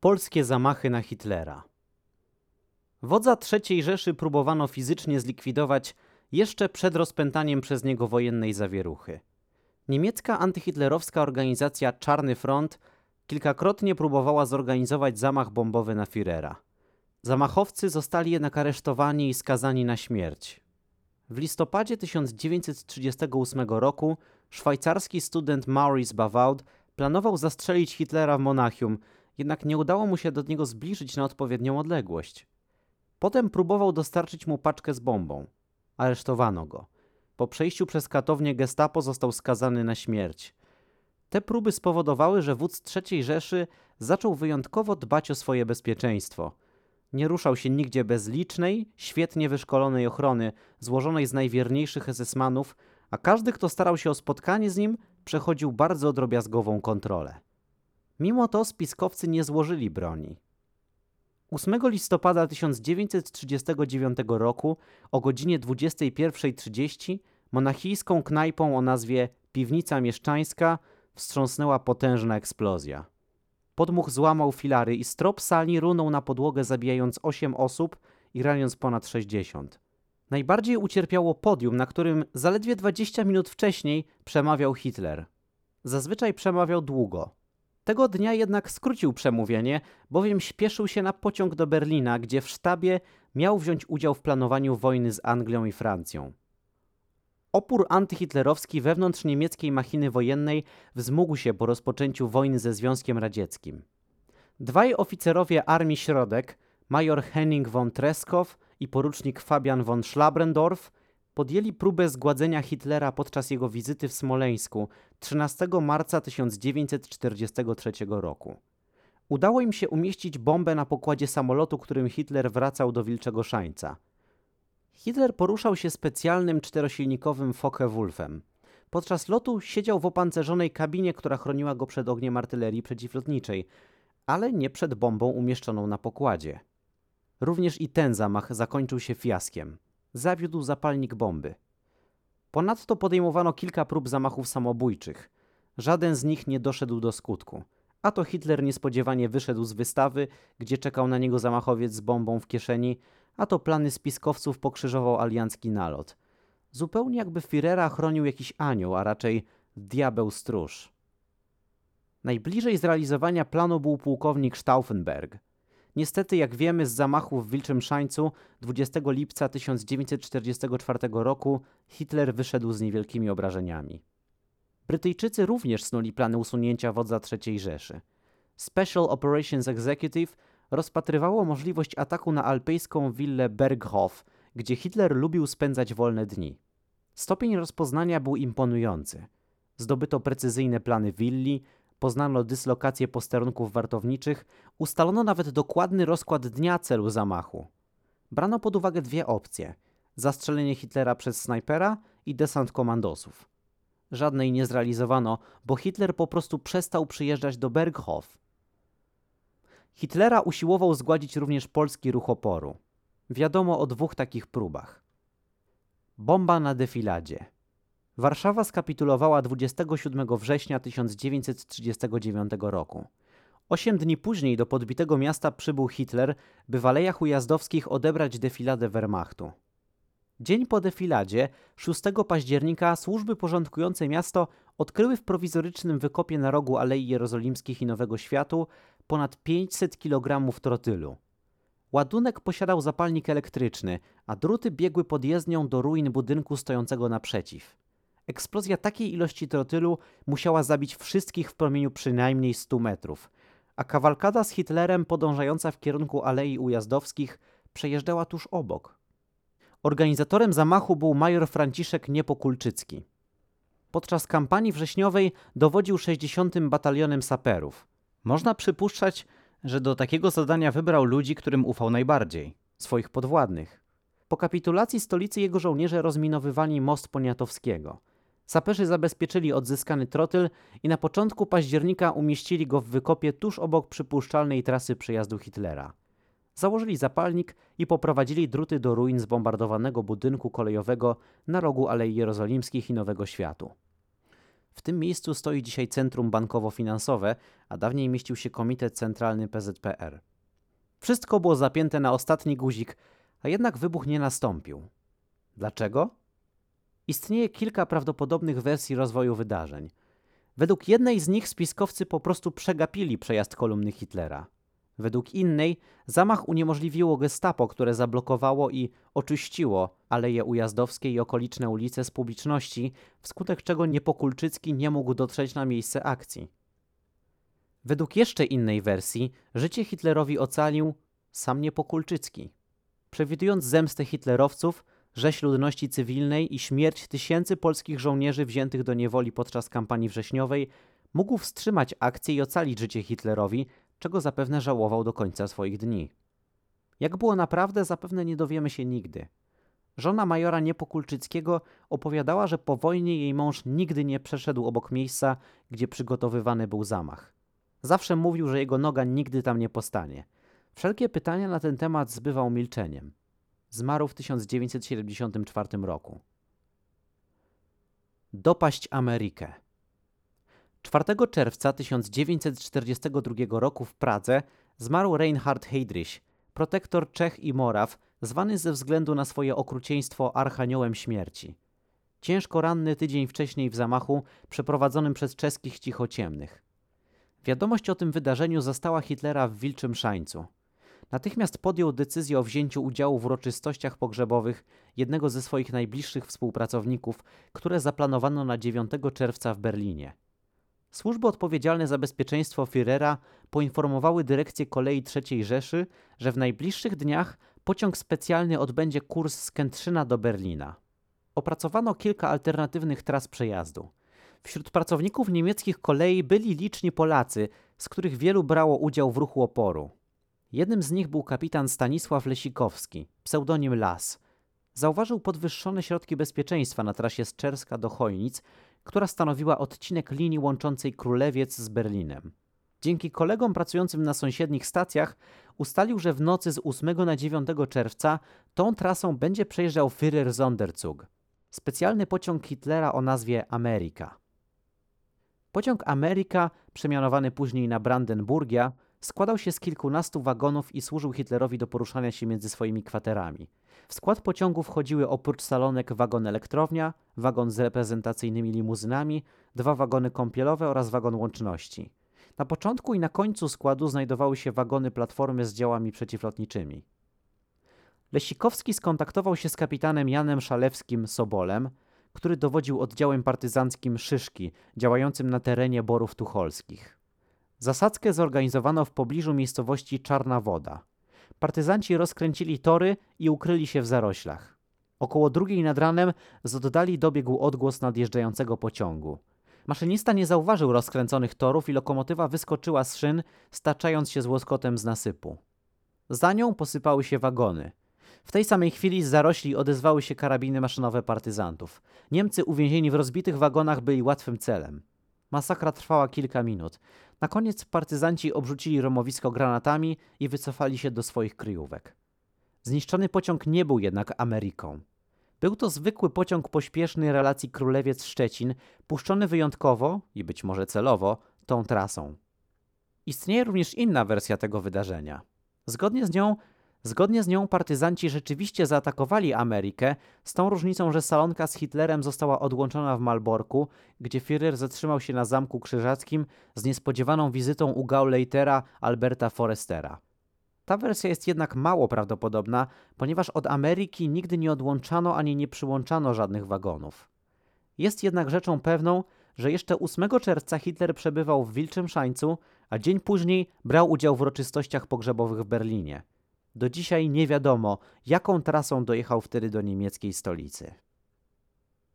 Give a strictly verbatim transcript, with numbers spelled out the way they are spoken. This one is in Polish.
Polskie zamachy na Hitlera. Wodza trzeciej Rzeszy próbowano fizycznie zlikwidować jeszcze przed rozpętaniem przez niego wojennej zawieruchy. Niemiecka antyhitlerowska organizacja Czarny Front kilkakrotnie próbowała zorganizować zamach bombowy na Führera. Zamachowcy zostali jednak aresztowani i skazani na śmierć. W listopadzie tysiąc dziewięćset trzydziestego ósmego roku szwajcarski student Maurice Bavaud planował zastrzelić Hitlera w Monachium, jednak nie udało mu się do niego zbliżyć na odpowiednią odległość. Potem próbował dostarczyć mu paczkę z bombą. Aresztowano go. Po przejściu przez katownię Gestapo został skazany na śmierć. Te próby spowodowały, że wódz trzeciej Rzeszy zaczął wyjątkowo dbać o swoje bezpieczeństwo. Nie ruszał się nigdzie bez licznej, świetnie wyszkolonej ochrony, złożonej z najwierniejszych esesmanów, a każdy, kto starał się o spotkanie z nim, przechodził bardzo drobiazgową kontrolę. Mimo to spiskowcy nie złożyli broni. ósmego listopada tysiąc dziewięćset trzydziestego dziewiątego roku o godzinie dwudziestej pierwszej trzydzieści monachijską knajpą o nazwie Piwnica Mieszczańska wstrząsnęła potężna eksplozja. Podmuch złamał filary i strop sali runął na podłogę, zabijając osiem osób i raniąc ponad sześćdziesiąt. Najbardziej ucierpiało podium, na którym zaledwie dwadzieścia minut wcześniej przemawiał Hitler. Zazwyczaj przemawiał długo. Tego dnia jednak skrócił przemówienie, bowiem śpieszył się na pociąg do Berlina, gdzie w sztabie miał wziąć udział w planowaniu wojny z Anglią i Francją. Opór antyhitlerowski wewnątrz niemieckiej machiny wojennej wzmógł się po rozpoczęciu wojny ze Związkiem Radzieckim. Dwaj oficerowie Armii Środek, major Henning von Treskow i porucznik Fabian von Schlabrendorf, podjęli próbę zgładzenia Hitlera podczas jego wizyty w Smoleńsku trzynastego marca tysiąc dziewięćset czterdziestego trzeciego roku. Udało im się umieścić bombę na pokładzie samolotu, którym Hitler wracał do Wilczego Szańca. Hitler poruszał się specjalnym czterosilnikowym Focke-Wulfem. Podczas lotu siedział w opancerzonej kabinie, która chroniła go przed ogniem artylerii przeciwlotniczej, ale nie przed bombą umieszczoną na pokładzie. Również i ten zamach zakończył się fiaskiem. Zawiódł zapalnik bomby. Ponadto podejmowano kilka prób zamachów samobójczych. Żaden z nich nie doszedł do skutku. A to Hitler niespodziewanie wyszedł z wystawy, gdzie czekał na niego zamachowiec z bombą w kieszeni, a to plany spiskowców pokrzyżował aliancki nalot. Zupełnie jakby Führera chronił jakiś anioł, a raczej diabeł stróż. Najbliżej zrealizowania planu był pułkownik Stauffenberg. Niestety, jak wiemy z zamachów w Wilczym Szańcu dwudziestego lipca tysiąc dziewięćset czterdziestego czwartego roku Hitler wyszedł z niewielkimi obrażeniami. Brytyjczycy również snuli plany usunięcia wodza trzeciej Rzeszy. Special Operations Executive rozpatrywało możliwość ataku na alpejską willę Berghof, gdzie Hitler lubił spędzać wolne dni. Stopień rozpoznania był imponujący. Zdobyto precyzyjne plany willi, poznano dyslokację posterunków wartowniczych, ustalono nawet dokładny rozkład dnia celu zamachu. Brano pod uwagę dwie opcje: zastrzelenie Hitlera przez snajpera i desant komandosów. Żadnej nie zrealizowano, bo Hitler po prostu przestał przyjeżdżać do Berghof. Hitlera usiłował zgładzić również polski ruch oporu. Wiadomo o dwóch takich próbach. Bomba na defiladzie. Warszawa skapitulowała dwudziestego siódmego września tysiąc dziewięćset trzydziestego dziewiątego roku. Osiem dni później do podbitego miasta przybył Hitler, by w Alejach Ujazdowskich odebrać defiladę Wehrmachtu. Dzień po defiladzie, szóstego października, służby porządkujące miasto odkryły w prowizorycznym wykopie na rogu Alei Jerozolimskich i Nowego Światu ponad pięćset kilogramów trotylu. Ładunek posiadał zapalnik elektryczny, a druty biegły pod jezdnią do ruin budynku stojącego naprzeciw. Eksplozja takiej ilości trotylu musiała zabić wszystkich w promieniu przynajmniej stu metrów, a kawalkada z Hitlerem podążająca w kierunku Alei Ujazdowskich przejeżdżała tuż obok. Organizatorem zamachu był major Franciszek Niepokulczycki. Podczas kampanii wrześniowej dowodził sześćdziesiątym Batalionem Saperów. Można przypuszczać, że do takiego zadania wybrał ludzi, którym ufał najbardziej – swoich podwładnych. Po kapitulacji stolicy jego żołnierze rozminowywali most Poniatowskiego. Saperzy zabezpieczyli odzyskany trotyl i na początku października umieścili go w wykopie tuż obok przypuszczalnej trasy przejazdu Hitlera. Założyli zapalnik i poprowadzili druty do ruin zbombardowanego budynku kolejowego na rogu Alei Jerozolimskich i Nowego Światu. W tym miejscu stoi dzisiaj Centrum Bankowo-Finansowe, a dawniej mieścił się Komitet Centralny P Z P R. Wszystko było zapięte na ostatni guzik, a jednak wybuch nie nastąpił. Dlaczego? Istnieje kilka prawdopodobnych wersji rozwoju wydarzeń. Według jednej z nich spiskowcy po prostu przegapili przejazd kolumny Hitlera. Według innej zamach uniemożliwiło gestapo, które zablokowało i oczyściło Aleje Ujazdowskie i okoliczne ulice z publiczności, wskutek czego Niepokulczycki nie mógł dotrzeć na miejsce akcji. Według jeszcze innej wersji życie Hitlerowi ocalił sam Niepokulczycki. Przewidując zemstę hitlerowców, rzeź ludności cywilnej i śmierć tysięcy polskich żołnierzy wziętych do niewoli podczas kampanii wrześniowej, mógł wstrzymać akcję i ocalić życie Hitlerowi, czego zapewne żałował do końca swoich dni. Jak było naprawdę, zapewne nie dowiemy się nigdy. Żona majora Niepokulczyckiego opowiadała, że po wojnie jej mąż nigdy nie przeszedł obok miejsca, gdzie przygotowywany był zamach. Zawsze mówił, że jego noga nigdy tam nie postanie. Wszelkie pytania na ten temat zbywał milczeniem. Zmarł w tysiąc dziewięćset siedemdziesiątym czwartym roku. Dopaść Amerykę. czwartego czerwca tysiąc dziewięćset czterdziestego drugiego roku w Pradze zmarł Reinhard Heydrich, protektor Czech i Moraw, zwany ze względu na swoje okrucieństwo Archaniołem Śmierci. Ciężko ranny tydzień wcześniej w zamachu przeprowadzonym przez czeskich cichociemnych. Wiadomość o tym wydarzeniu zastała Hitlera w wilczym szańcu. Natychmiast podjął decyzję o wzięciu udziału w uroczystościach pogrzebowych jednego ze swoich najbliższych współpracowników, które zaplanowano na dziewiątego czerwca w Berlinie. Służby odpowiedzialne za bezpieczeństwo Führera poinformowały dyrekcję kolei trzeciej Rzeszy, że w najbliższych dniach pociąg specjalny odbędzie kurs z Kętrzyna do Berlina. Opracowano kilka alternatywnych tras przejazdu. Wśród pracowników niemieckich kolei byli liczni Polacy, z których wielu brało udział w ruchu oporu. Jednym z nich był kapitan Stanisław Lesikowski, pseudonim Las. Zauważył podwyższone środki bezpieczeństwa na trasie z Czerska do Chojnic, która stanowiła odcinek linii łączącej Królewiec z Berlinem. Dzięki kolegom pracującym na sąsiednich stacjach ustalił, że w nocy z ósmego na dziewiątego czerwca tą trasą będzie przejeżdżał Führer Sonderzug, specjalny pociąg Hitlera o nazwie Ameryka. Pociąg Ameryka, przemianowany później na Brandenburgia, składał się z kilkunastu wagonów i służył Hitlerowi do poruszania się między swoimi kwaterami. W skład pociągu wchodziły oprócz salonek wagon elektrownia, wagon z reprezentacyjnymi limuzynami, dwa wagony kąpielowe oraz wagon łączności. Na początku i na końcu składu znajdowały się wagony platformy z działami przeciwlotniczymi. Lesikowski skontaktował się z kapitanem Janem Szalewskim Sobolem, który dowodził oddziałem partyzanckim Szyszki, działającym na terenie Borów Tucholskich. Zasadzkę zorganizowano w pobliżu miejscowości Czarna Woda. Partyzanci rozkręcili tory i ukryli się w zaroślach. Około drugiej nad ranem z oddali dobiegł odgłos nadjeżdżającego pociągu. Maszynista nie zauważył rozkręconych torów i lokomotywa wyskoczyła z szyn, staczając się z łoskotem z nasypu. Za nią posypały się wagony. W tej samej chwili z zarośli odezwały się karabiny maszynowe partyzantów. Niemcy uwięzieni w rozbitych wagonach byli łatwym celem. Masakra trwała kilka minut. Na koniec partyzanci obrzucili romowisko granatami i wycofali się do swoich kryjówek. Zniszczony pociąg nie był jednak Ameryką. Był to zwykły pociąg pośpieszny relacji Królewiec-Szczecin, puszczony wyjątkowo i być może celowo tą trasą. Istnieje również inna wersja tego wydarzenia. Zgodnie z nią Zgodnie z nią partyzanci rzeczywiście zaatakowali Amerykę, z tą różnicą, że salonka z Hitlerem została odłączona w Malborku, gdzie Führer zatrzymał się na Zamku Krzyżackim z niespodziewaną wizytą u Gauleitera Alberta Forestera. Ta wersja jest jednak mało prawdopodobna, ponieważ od Ameryki nigdy nie odłączano ani nie przyłączano żadnych wagonów. Jest jednak rzeczą pewną, że jeszcze ósmego czerwca Hitler przebywał w Wilczym Szańcu, a dzień później brał udział w uroczystościach pogrzebowych w Berlinie. Do dzisiaj nie wiadomo, jaką trasą dojechał wtedy do niemieckiej stolicy.